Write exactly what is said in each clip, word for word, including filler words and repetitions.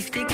giftig.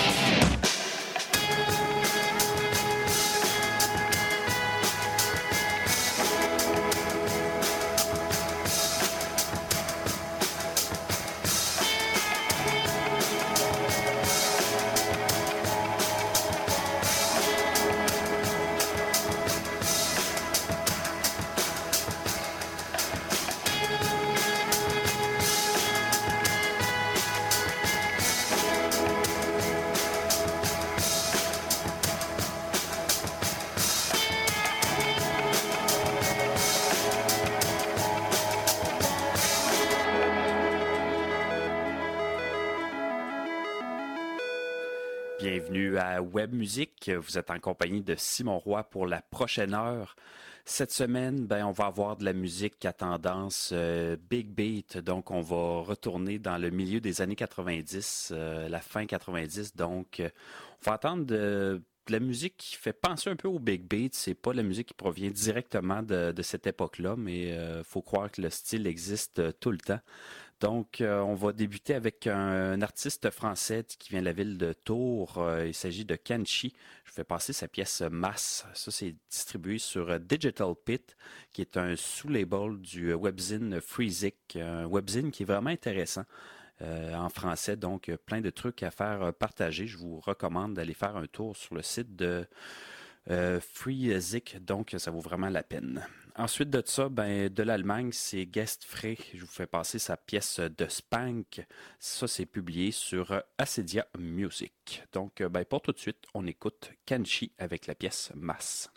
Bienvenue à Web Musique. Vous êtes en compagnie de Simon Roy pour la prochaine heure. Cette semaine, ben, on va avoir de la musique à tendance euh, Big Beat. Donc, on va retourner dans le milieu des années quatre-vingt-dix, euh, la fin quatre-vingt-dix. Donc, euh, on va entendre de, de la musique qui fait penser un peu au Big Beat. C'est pas la musique qui provient directement de, de cette époque-là, mais euh, faut croire que le style existe euh, tout le temps. Donc, euh, on va débuter avec un, un artiste français qui vient de la ville de Tours. Euh, il s'agit de Kanchi. Je fais passer sa pièce Masse. Ça, c'est distribué sur euh, Digital Pit, qui est un sous-label du webzine Freezik. Un webzine qui est vraiment intéressant euh, en français. Donc, euh, plein de trucs à faire partager. Je vous recommande d'aller faire un tour sur le site de euh, Freezik. Donc, ça vaut vraiment la peine. Ensuite de ça, ben, de l'Allemagne, c'est Guest Frey. Je vous fais passer sa pièce de Spank. Ça, c'est publié sur Acedia Music. Donc, ben, pour tout de suite, on écoute Kanchi avec la pièce Masse.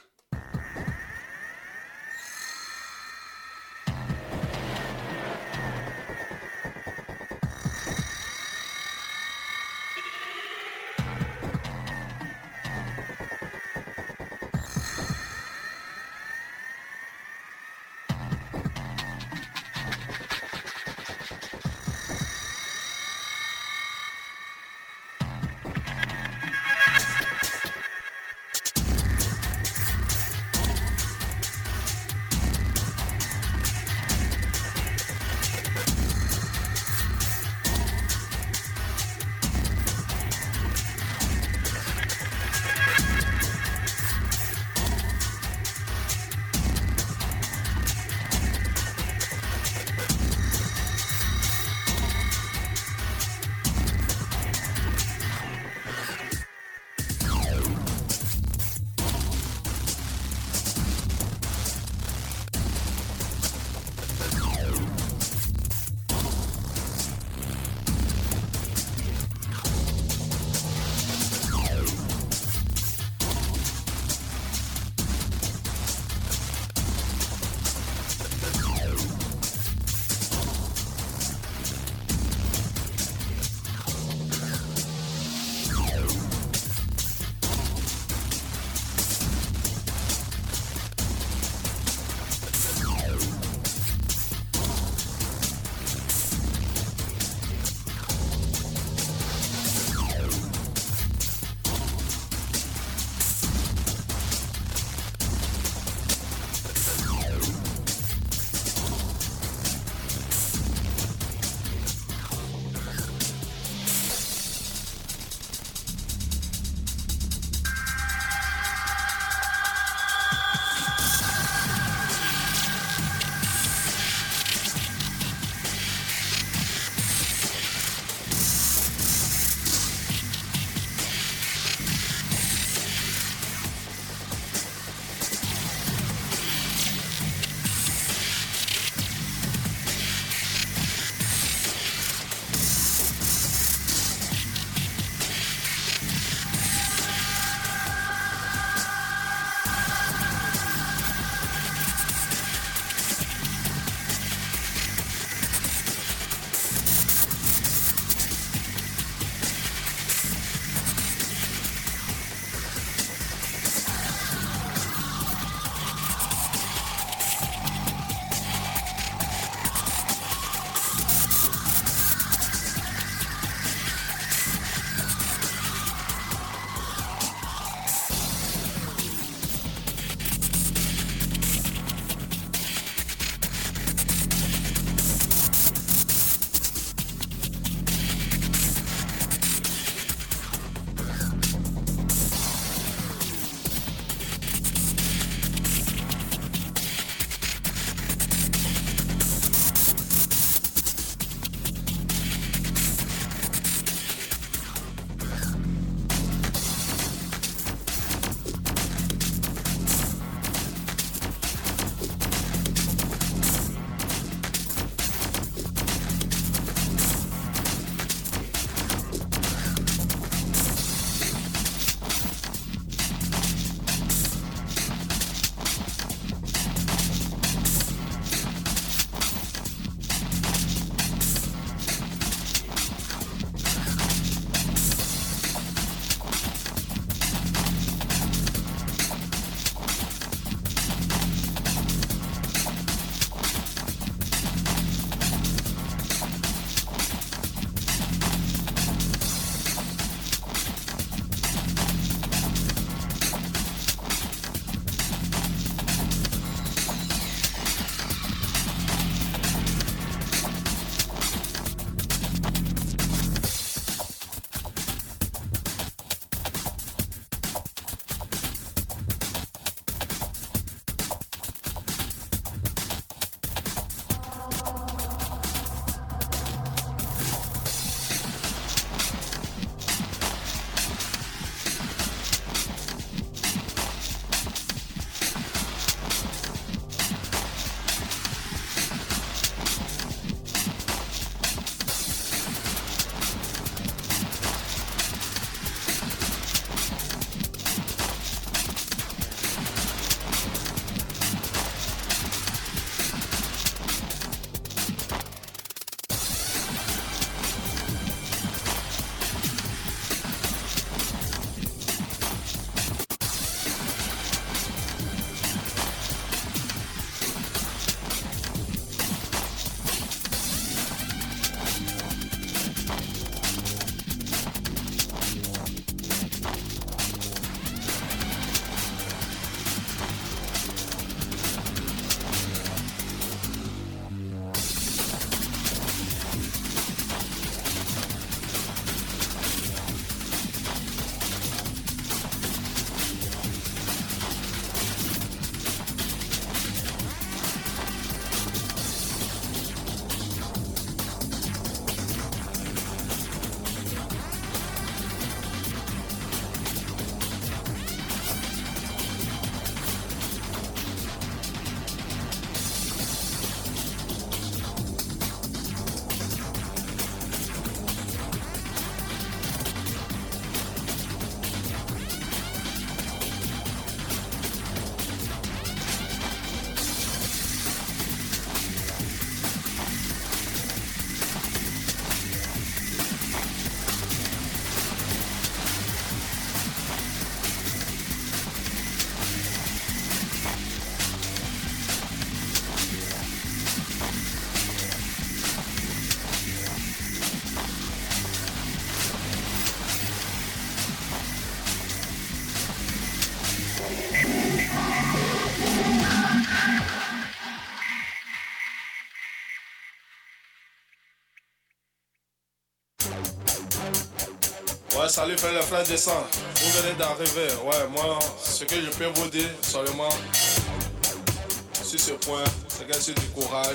Ouais, salut frère, les frères descendent. Vous venez d'arriver. Ouais, moi, ce que je peux vous dire seulement sur ce point, c'est que c'est du courage.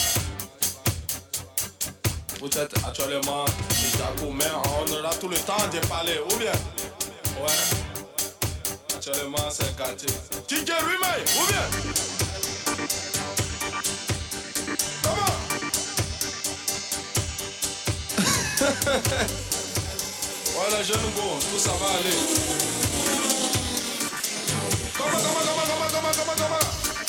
Vous êtes actuellement des Jaco, mais on aura tout le temps de parler, ou bien? Ouais. Actuellement, c'est un quartier. Kinké lui-même, ou bien? Comment? Ouais, les jeunes go, tout ça va aller. Comment, comment, comment, comment, comment, comment, comment?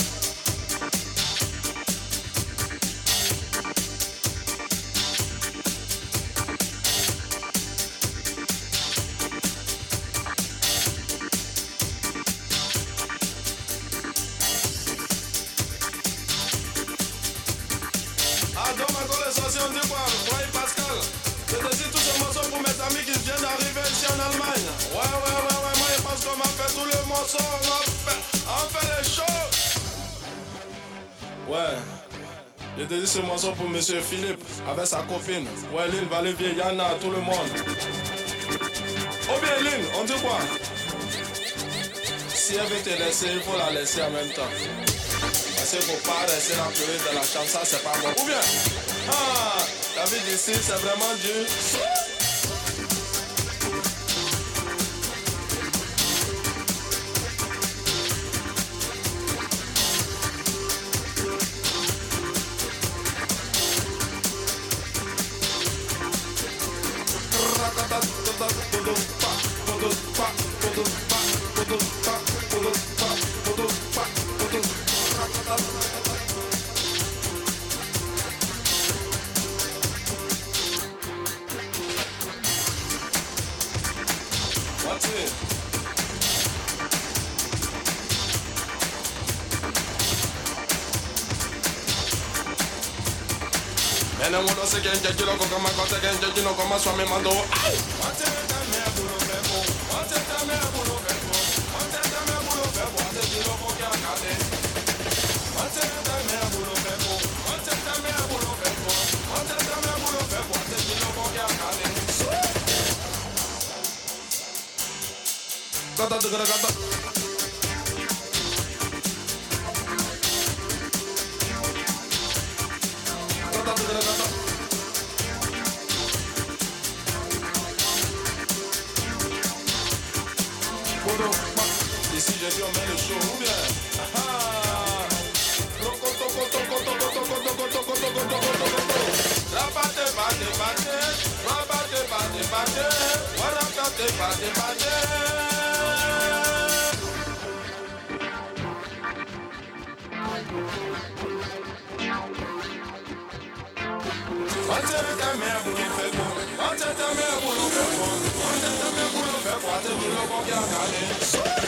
Ah, donc, maintenant, les sorciers, on dit quoi? Moi et Pascal. Je décide tous ces morceaux pour mes amis qui viennent d'arriver ici en Allemagne. Ouais, ouais, ouais, ouais, moi je pense qu'on m'a fait tous les morceaux, on a fait, on fait les choses. Ouais, je décide ce morceau pour monsieur Philippe avec sa copine. Ouais, Lynn, Valévie, Yana, tout le monde. Oh bien Lynn, on dit quoi? Si elle veut te laisser, il faut la laisser en même temps. Parce qu'il ne faut pas rester là pleurer dans la chambre, ça c'est pas bon. Ou bien, ah, la vie d'ici c'est vraiment dur. What's it? Ene mundo se quien que lo como más cosa que yo no como suami mando. Ay, what's it? Dame a puro bebo. What's it? Dame a puro bebo. What's it? Dame a puro bebo. What's it? Lo que acade. What's it? Dame a puro bebo. What's it? Dame a puro bebo. What's it? Dame a puro bebo. What's it? Lo que acade. Gata gata gata. Ici j'ai dit on met le show ou bien Rabate bate bate Rabate bate bate Warabate bate bate Wante ta mère pour nous faire bon Wante ta mère pour nous faire bon Wante ta mère pour nous faire bon Wante ta mère pour nous faire bon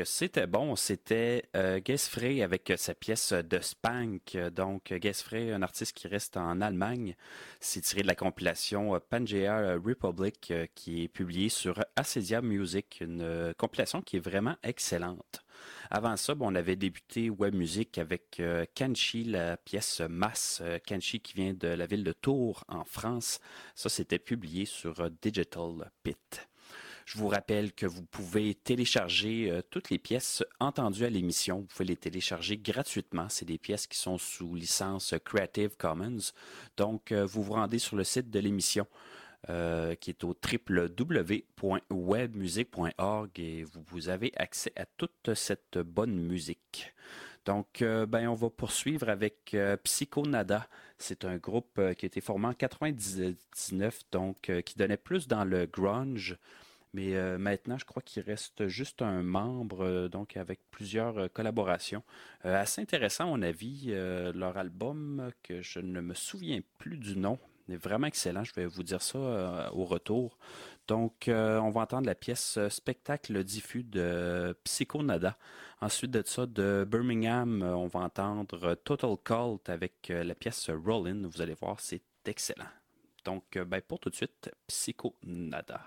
c'était bon. C'était euh, Gesfrey avec euh, sa pièce de Spank. Donc, Gesfrey, un artiste qui reste en Allemagne. C'est tiré de la compilation euh, Pangea Republic euh, qui est publiée sur Acedia Music. Une euh, compilation qui est vraiment excellente. Avant ça, bon, on avait débuté Web Music avec euh, Kanchi, la pièce Masse. Euh, Kanchi qui vient de la ville de Tours en France. Ça, c'était publié sur euh, Digital Pit. Je vous rappelle que vous pouvez télécharger euh, toutes les pièces entendues à l'émission. Vous pouvez les télécharger gratuitement. C'est des pièces qui sont sous licence Creative Commons. Donc, euh, vous vous rendez sur le site de l'émission euh, qui est au w w w point webmusic point org et vous, vous avez accès à toute cette bonne musique. Donc, euh, ben, on va poursuivre avec euh, Psychonada. C'est un groupe euh, qui a été formé en quatre-vingt-dix-neuf, donc euh, qui donnait plus dans le grunge. Mais euh, maintenant, je crois qu'il reste juste un membre, euh, donc avec plusieurs euh, collaborations. Euh, assez intéressant, à mon avis. Euh, leur album, que je ne me souviens plus du nom, est vraiment excellent. Je vais vous dire ça euh, au retour. Donc, euh, on va entendre la pièce euh, Spectacle diffus de Psychonada. Ensuite de ça, de Birmingham, euh, on va entendre Total Cult avec euh, la pièce Rollin'. Vous allez voir, c'est excellent. Donc, euh, ben, pour tout de suite, Psychonada.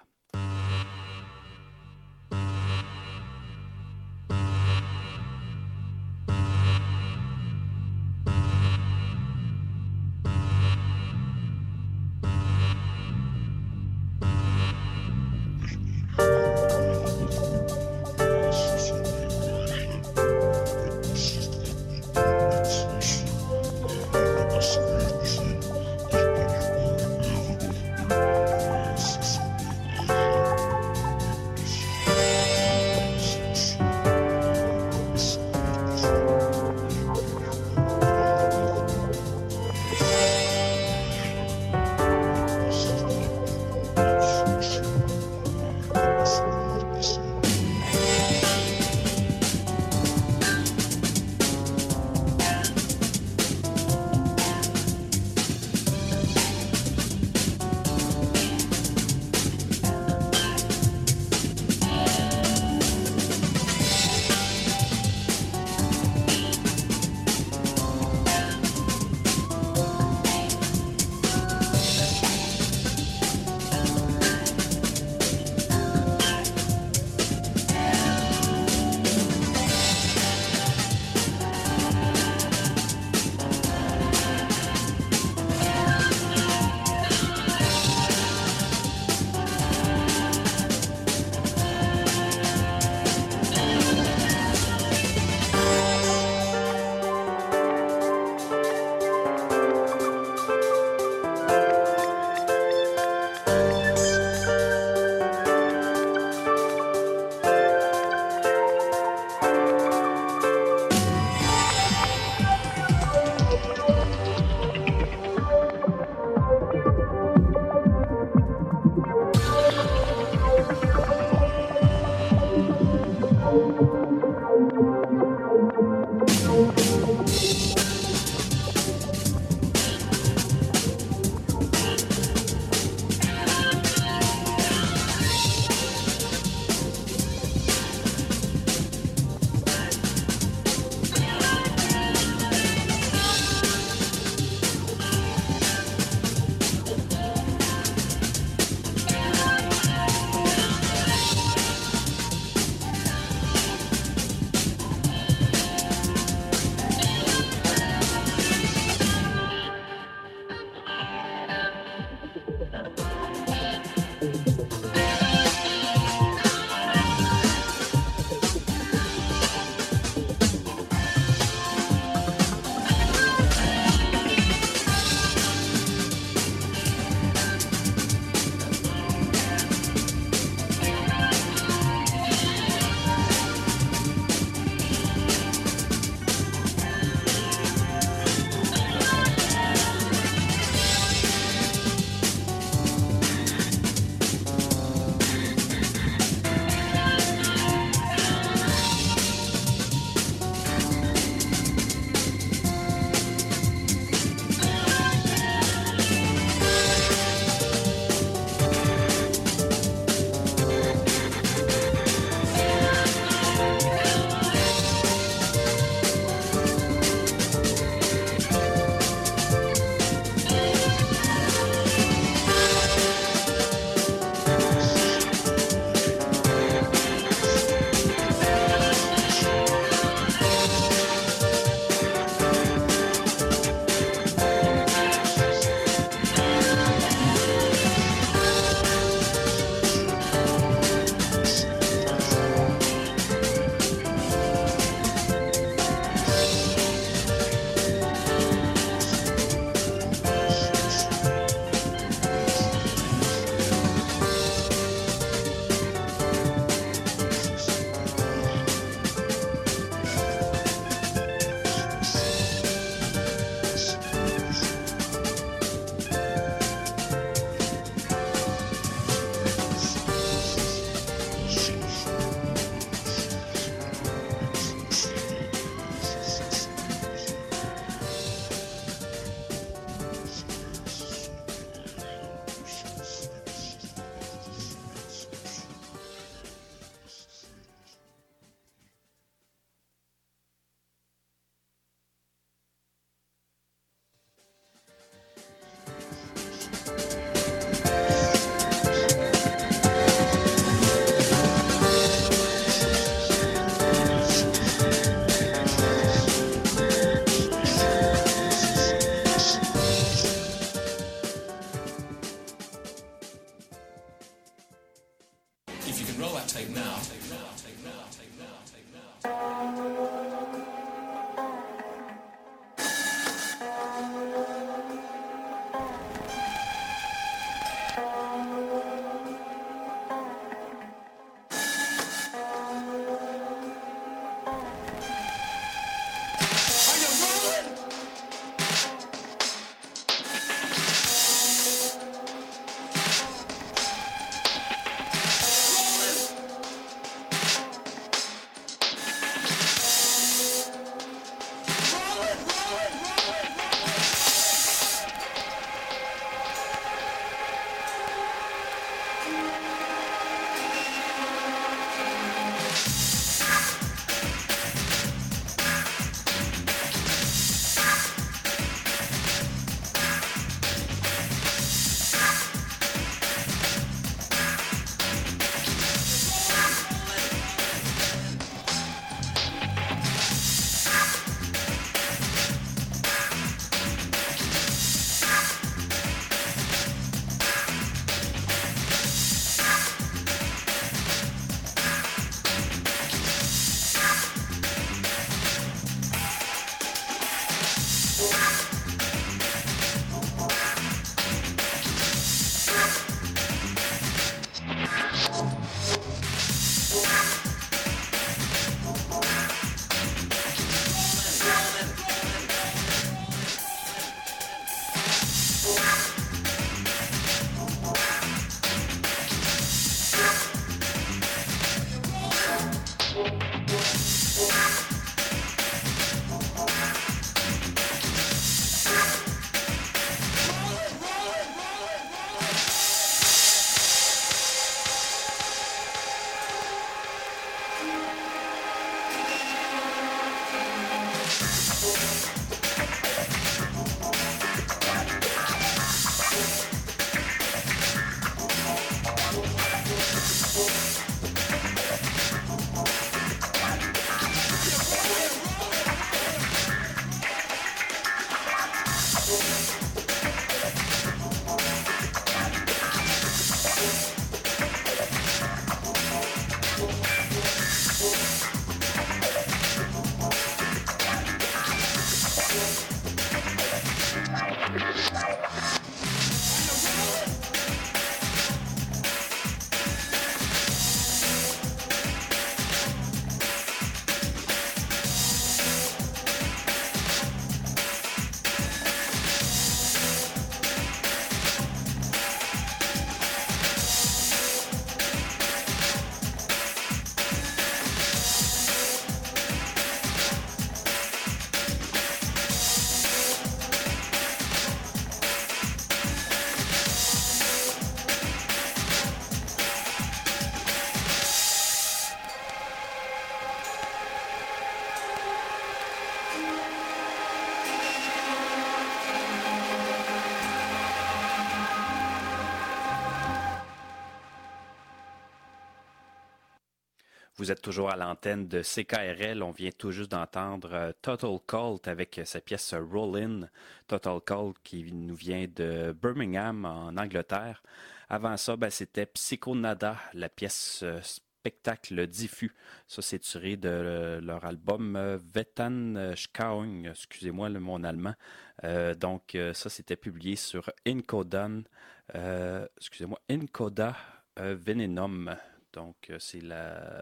Vous êtes toujours à l'antenne de C K R L. On vient tout juste d'entendre euh, Total Cult avec sa pièce Rollin'. Total Cult qui nous vient de Birmingham en Angleterre. Avant ça, ben, c'était Psycho Nada, la pièce euh, spectacle diffus. Ça, c'est tiré de euh, leur album euh, Vetan Schkaung. Excusez-moi le mon allemand. Euh, donc, euh, ça, c'était publié sur Incodan. Euh, excusez-moi, Incoda euh, Venenum. Donc, c'est la,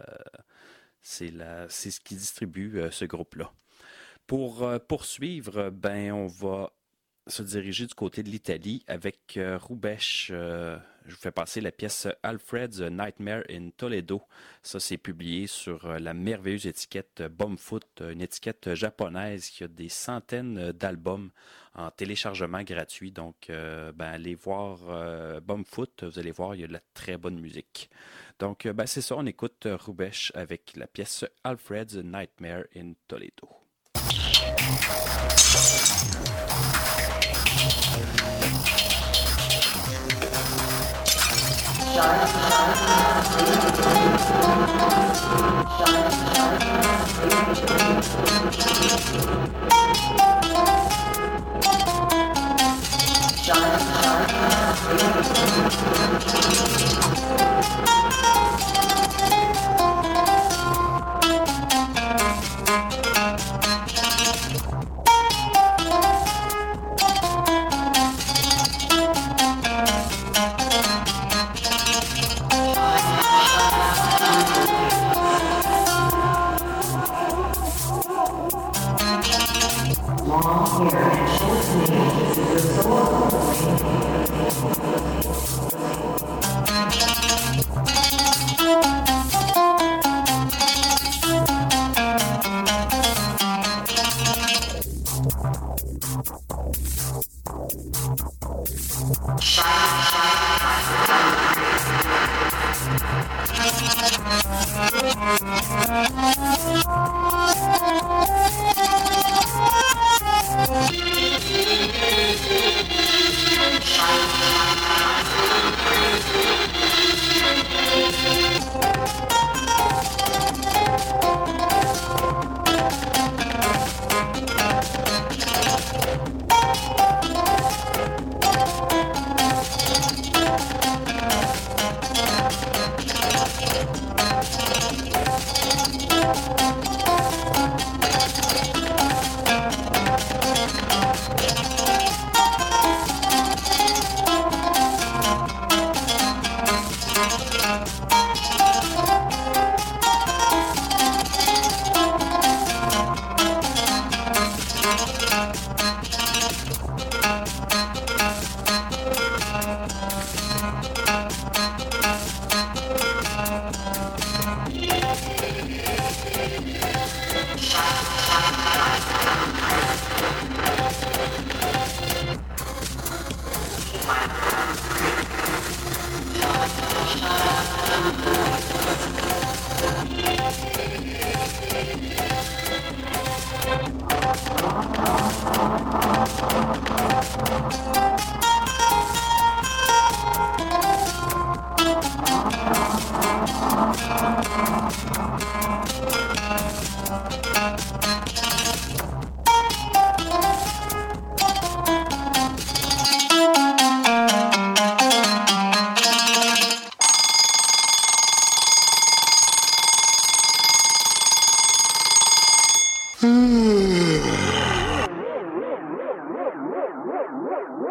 c'est la, c'est ce qui distribue euh, ce groupe-là. Pour euh, poursuivre, ben, on va se diriger du côté de l'Italie avec euh, Roubesh. Euh, je vous fais passer la pièce Alfred's Nightmare in Toledo. Ça, c'est publié sur euh, la merveilleuse étiquette Bumfoot, une étiquette japonaise qui a des centaines d'albums en téléchargement gratuit. Donc, euh, ben, allez voir euh, Bumfoot, vous allez voir, il y a de la très bonne musique. Donc, ben, c'est ça, on écoute Roubesh avec la pièce Alfred's Nightmare in Toledo. Long hair and short nails is a result of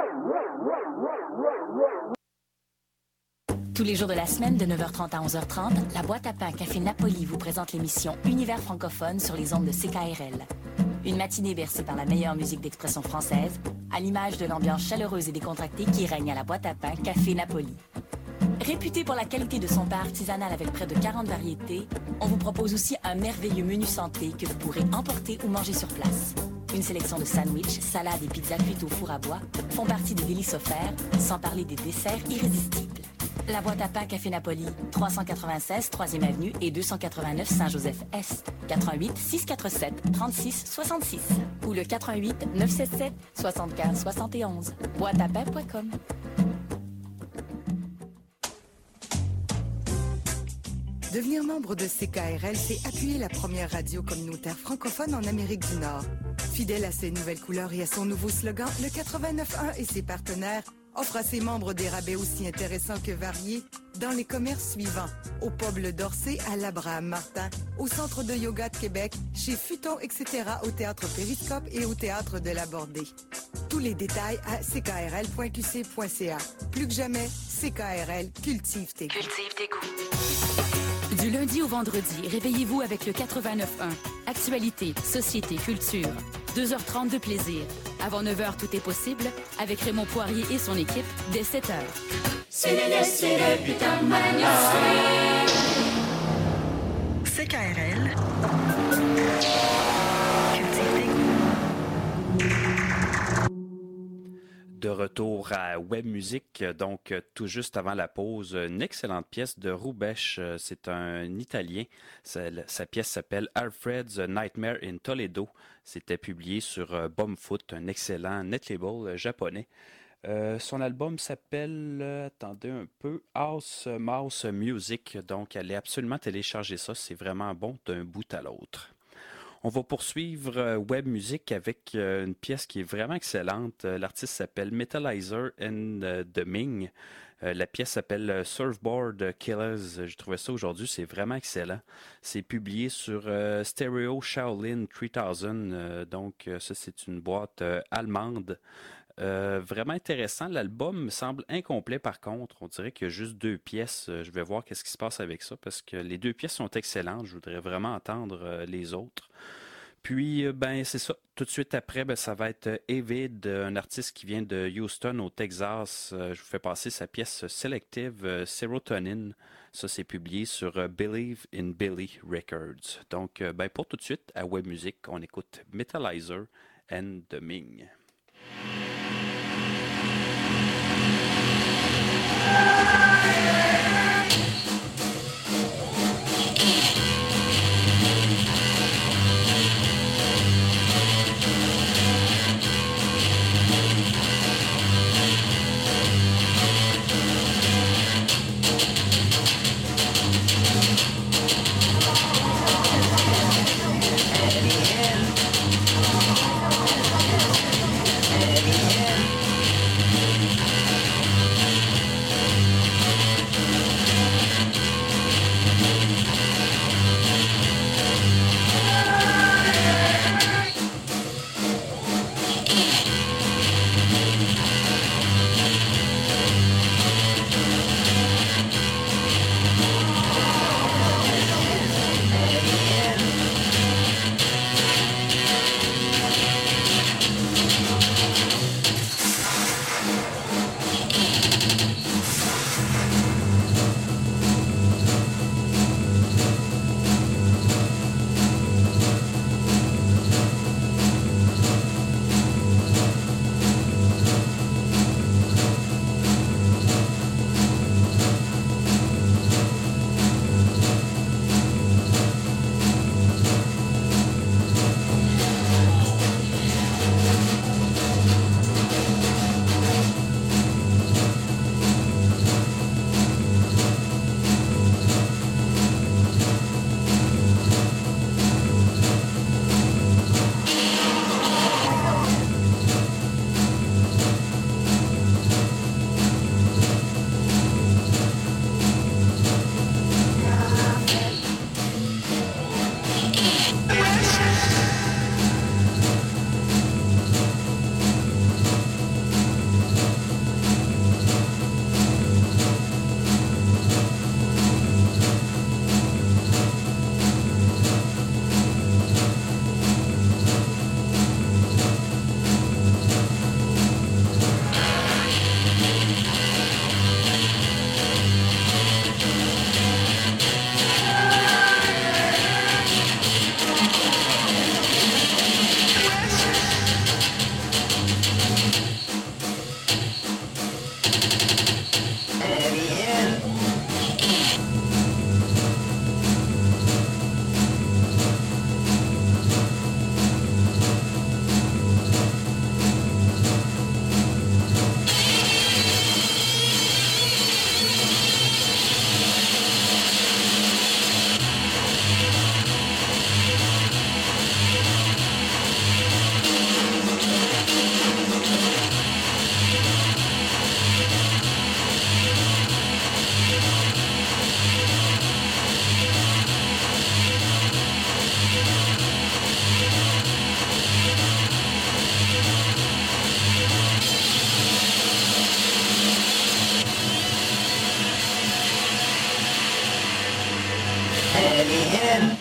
Tous les jours de la semaine, de neuf heures trente à onze heures trente, la boîte à pain Café Napoli vous présente l'émission Univers francophone sur les ondes de C K R L. Une matinée bercée par la meilleure musique d'expression française, à l'image de l'ambiance chaleureuse et décontractée qui règne à la boîte à pain Café Napoli. Réputé pour la qualité de son pain artisanal avec près de quarante variétés, on vous propose aussi un merveilleux menu santé que vous pourrez emporter ou manger sur place. Une sélection de sandwichs, salades et pizzas cuites au four à bois font partie des délices offerts, sans parler des desserts irrésistibles. La boîte à pain Café Napoli, trois cent quatre-vingt-seize troisième Avenue et deux cent quatre-vingt-neuf Saint-Joseph-Est, quatre un huit, six quatre sept, trente-six soixante-six ou le quatre un huit, neuf sept sept, soixante-quinze soixante et onze. boîte à pain point com. Devenir membre de C K R L, c'est appuyer la première radio communautaire francophone en Amérique du Nord. Fidèle à ses nouvelles couleurs et à son nouveau slogan, le quatre-vingt-neuf un et ses partenaires offre à ses membres des rabais aussi intéressants que variés dans les commerces suivants. Au pub Le Dorsey, à l'Abraham Martin, au Centre de yoga de Québec, chez Futon, et cetera, au Théâtre Périscope et au Théâtre de la Bordée. Tous les détails à c k r l point q c point c a. Plus que jamais, C K R L cultive tes goûts. Cultive tes goûts. Du lundi au vendredi, réveillez-vous avec le quatre-vingt-neuf un. Actualité, société, culture. deux heures trente de plaisir. Avant neuf heures, tout est possible avec Raymond Poirier et son équipe dès sept heures. C'est le, c'est le putain de magnifique. C K R L. De retour à Web Musique, donc tout juste avant la pause, une excellente pièce de Roubesch. C'est un Italien. Sa, sa pièce s'appelle Alfred's Nightmare in Toledo. C'était publié sur Bombfoot, un excellent net label japonais. Euh, son album s'appelle, euh, attendez un peu, House Mouse Music. Donc, allez absolument télécharger ça. C'est vraiment bon d'un bout à l'autre. On va poursuivre euh, Web Music avec euh, une pièce qui est vraiment excellente. Euh, l'artiste s'appelle Metalizer and uh, the Ming. Euh, la pièce s'appelle euh, Surfboard Killers. J'ai trouvé ça aujourd'hui, c'est vraiment excellent. C'est publié sur euh, Stereo Shaolin trois mille. Euh, donc, euh, ça, c'est une boîte euh, allemande. Euh, vraiment intéressant. L'album me semble incomplet par contre. On dirait qu'il y a juste deux pièces. Euh, je vais voir qu'est-ce qui se passe avec ça parce que les deux pièces sont excellentes. Je voudrais vraiment entendre euh, les autres. Puis, euh, ben c'est ça. Tout de suite après, ben, ça va être euh, Avid, un artiste qui vient de Houston au Texas. Euh, je vous fais passer sa pièce Selective euh, Serotonin. Ça, c'est publié sur euh, Believe in Billy Records. Donc, euh, ben, pour tout de suite, à Web Music, on écoute Metalizer and the Ming. Yeah. Jenny Hen.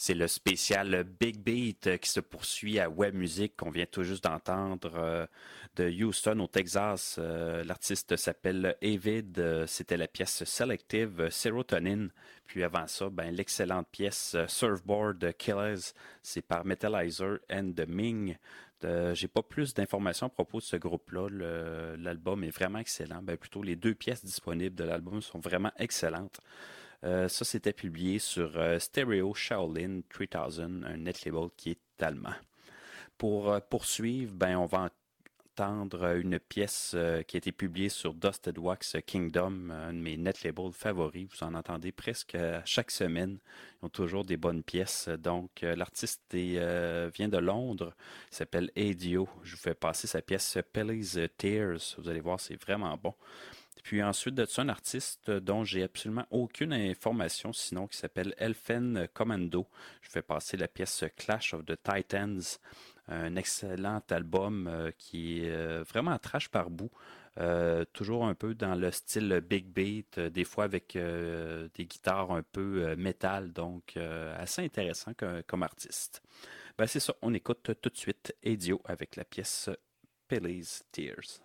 c'est le spécial Big Beat qui se poursuit à Web Music qu'on vient tout juste d'entendre euh, de Houston au Texas. Euh, l'artiste s'appelle Avid. Euh, c'était la pièce Selective Serotonin. Puis avant ça, ben, l'excellente pièce Surfboard Killers. C'est par Metalizer and the Ming. Euh, j'ai pas plus d'informations à propos de ce groupe-là. Le, l'album est vraiment excellent. Ben, plutôt, les deux pièces disponibles de l'album sont vraiment excellentes. Euh, ça, c'était publié sur euh, Stereo Shaolin trois mille, un net label qui est allemand. Pour euh, poursuivre, ben, on va entendre une pièce euh, qui a été publiée sur Dusted Wax Kingdom, un de mes net labels favoris. Vous en entendez presque chaque semaine. Ils ont toujours des bonnes pièces. Donc, euh, l'artiste est, euh, vient de Londres. Il s'appelle Adio. Je vous fais passer sa pièce Pelly's Tears. Vous allez voir, c'est vraiment bon. Puis ensuite de ça, un artiste dont j'ai absolument aucune information, sinon qui s'appelle Elfen Commando. Je fais passer la pièce Clash of the Titans, un excellent album euh, qui est euh, vraiment trash par bout. Euh, toujours un peu dans le style Big Beat, euh, des fois avec euh, des guitares un peu euh, métal, donc euh, assez intéressant comme, comme artiste. Ben, c'est ça, on écoute tout de suite Adio avec la pièce Pelly's Tears.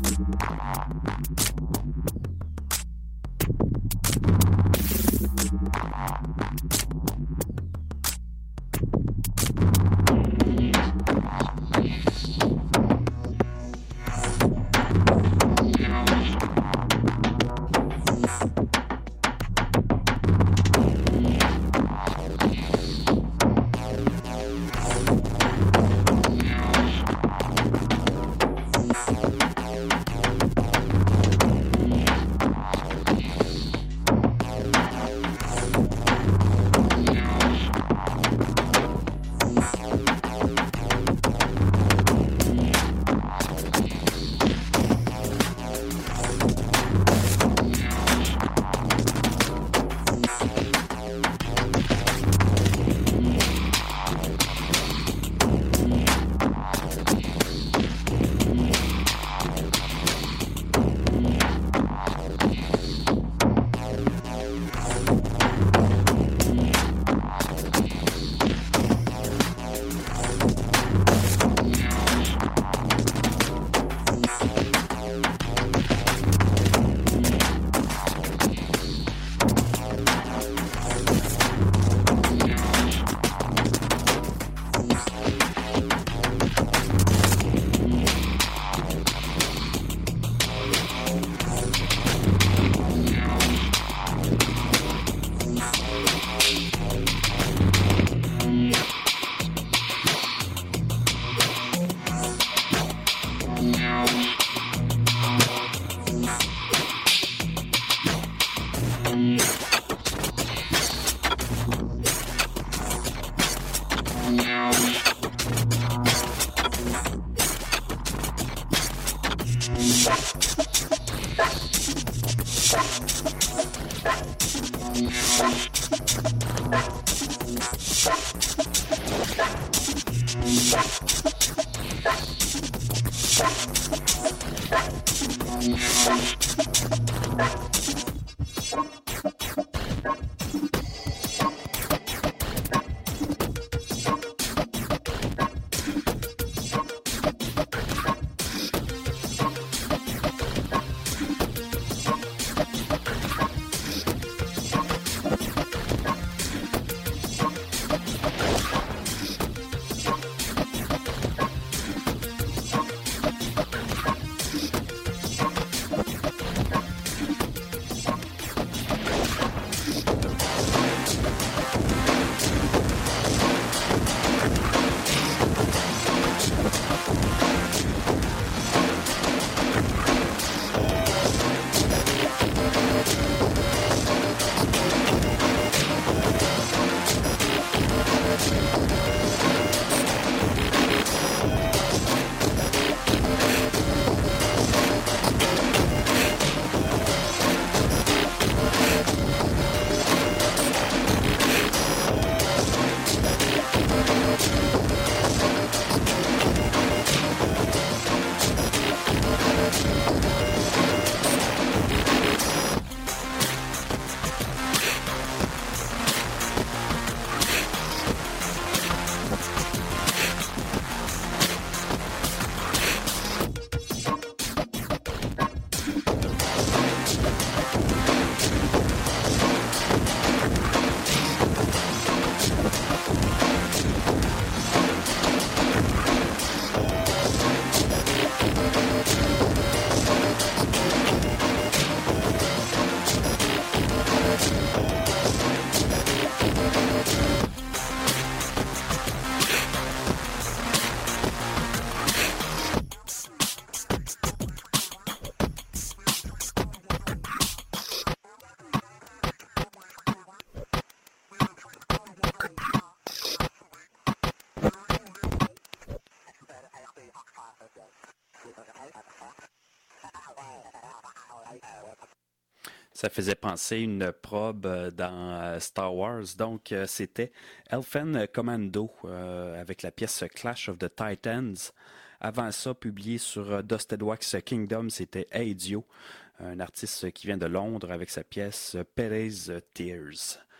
Ça faisait penser une probe dans Star Wars. Donc, c'était Elfen Commando euh, avec la pièce Clash of the Titans. Avant ça, publié sur Dusted Wax Kingdom, c'était Aidio, un artiste qui vient de Londres avec sa pièce Perez Tears.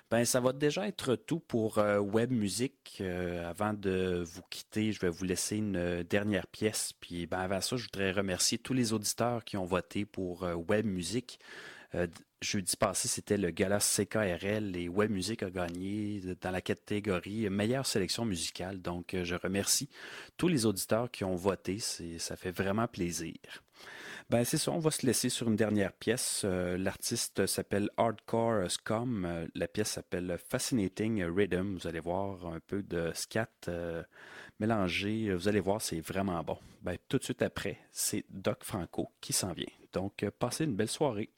Ben, ça va déjà être tout pour euh, Web Musique. Euh, avant de vous quitter, je vais vous laisser une euh, dernière pièce. Puis ben, avant ça, je voudrais remercier tous les auditeurs qui ont voté pour euh, Web Musique. Euh, jeudi passé, c'était le gala C K R L et Web Musique a gagné dans la catégorie meilleure sélection musicale. Donc, euh, je remercie tous les auditeurs qui ont voté. C'est, ça fait vraiment plaisir. Ben c'est ça, on va se laisser sur une dernière pièce. Euh, l'artiste s'appelle Hardcore Scum. Euh, la pièce s'appelle Fascinating Rhythm. Vous allez voir un peu de scat euh, mélangé. Vous allez voir, c'est vraiment bon. Ben, tout de suite après, c'est Doc Franco qui s'en vient. Donc, euh, passez une belle soirée.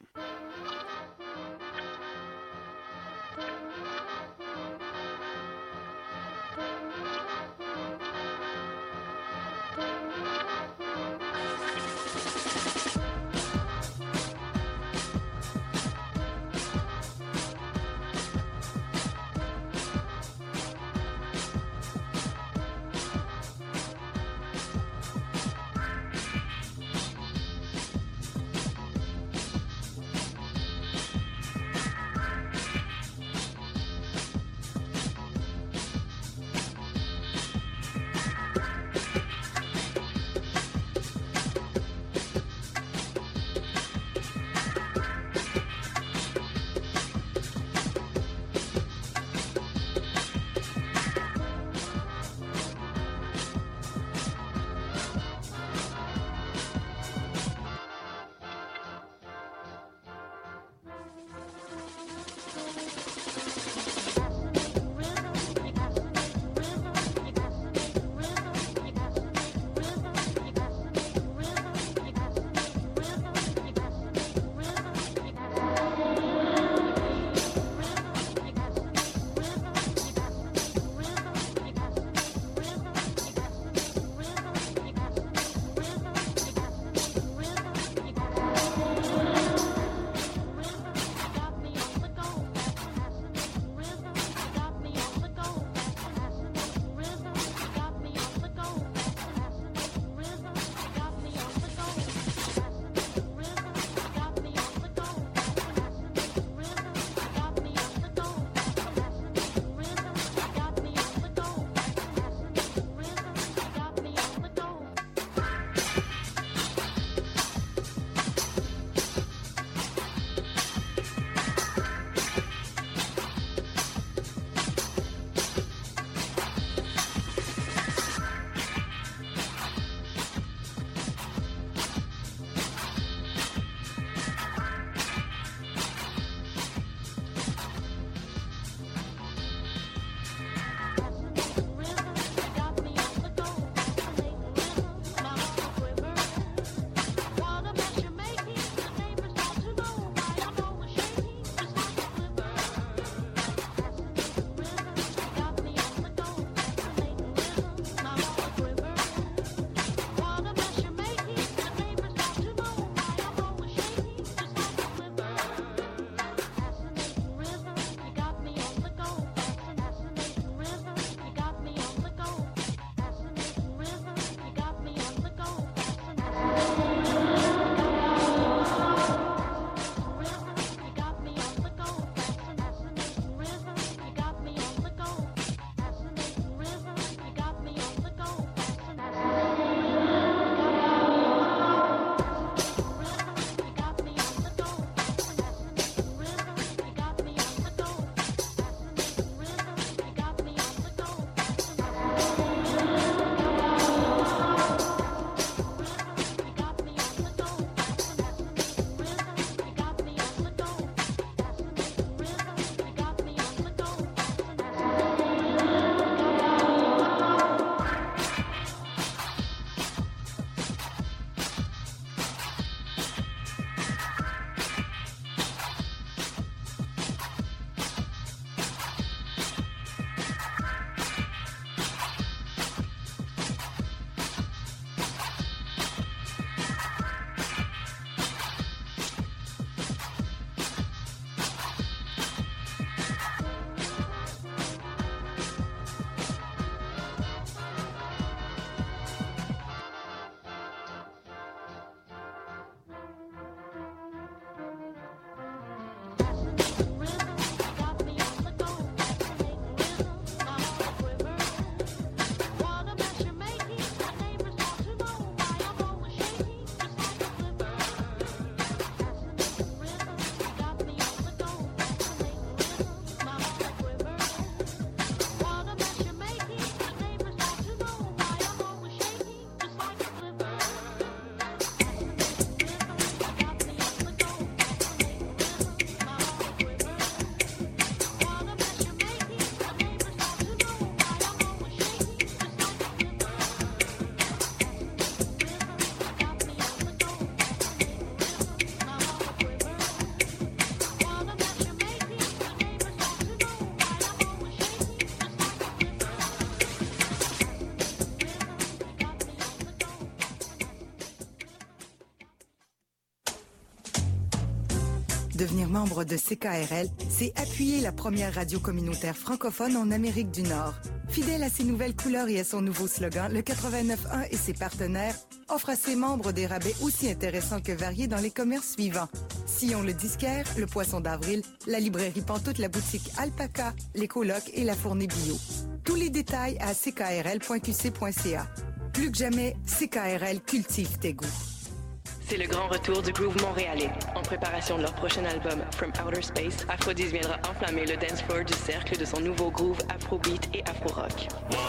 Devenir membre de C K R L, c'est appuyer la première radio communautaire francophone en Amérique du Nord. Fidèle à ses nouvelles couleurs et à son nouveau slogan, le quatre-vingt-neuf un et ses partenaires offrent à ses membres des rabais aussi intéressants que variés dans les commerces suivants. Sillon le disquaire, le Poisson d'Avril, la librairie Pantoute, la boutique Alpaca, les colocs et la fournée bio. Tous les détails à c k r l point q c point c a. Plus que jamais, C K R L cultive tes goûts. C'est le grand retour du groove montréalais. En préparation de leur prochain album, From Outer Space, Aphrodis viendra enflammer le dance floor du cercle de son nouveau groove afrobeat et afro-rock.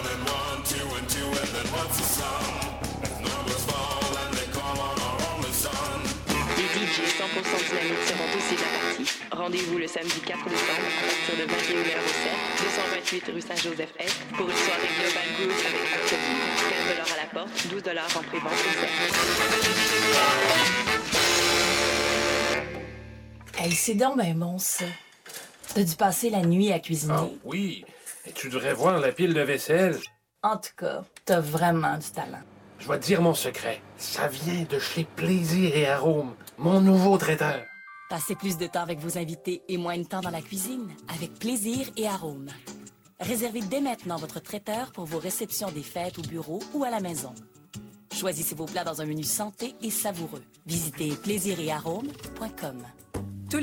Les D J cent pour cent dynamiques seront aussi de la partie. Rendez-vous le samedi quatre décembre à partir de vingt et une heures au cercle, deux cent vingt-huit rue Saint-Joseph-Est, pour une soirée Global Groove avec Aphrodis. quinze dollars à la porte, douze dollars en pré-vente au cercle. Hey, c'est donc ben bon, ça. T'as dû passer la nuit à cuisiner. Ah oui, et tu devrais voir la pile de vaisselle. En tout cas, t'as vraiment du talent. Je vais te dire mon secret. Ça vient de chez Plaisir et Arôme, mon nouveau traiteur. Passez plus de temps avec vos invités et moins de temps dans la cuisine avec Plaisir et Arôme. Réservez dès maintenant votre traiteur pour vos réceptions des fêtes au bureau ou à la maison. Choisissez vos plats dans un menu santé et savoureux. Visitez plaisir et arôme point com.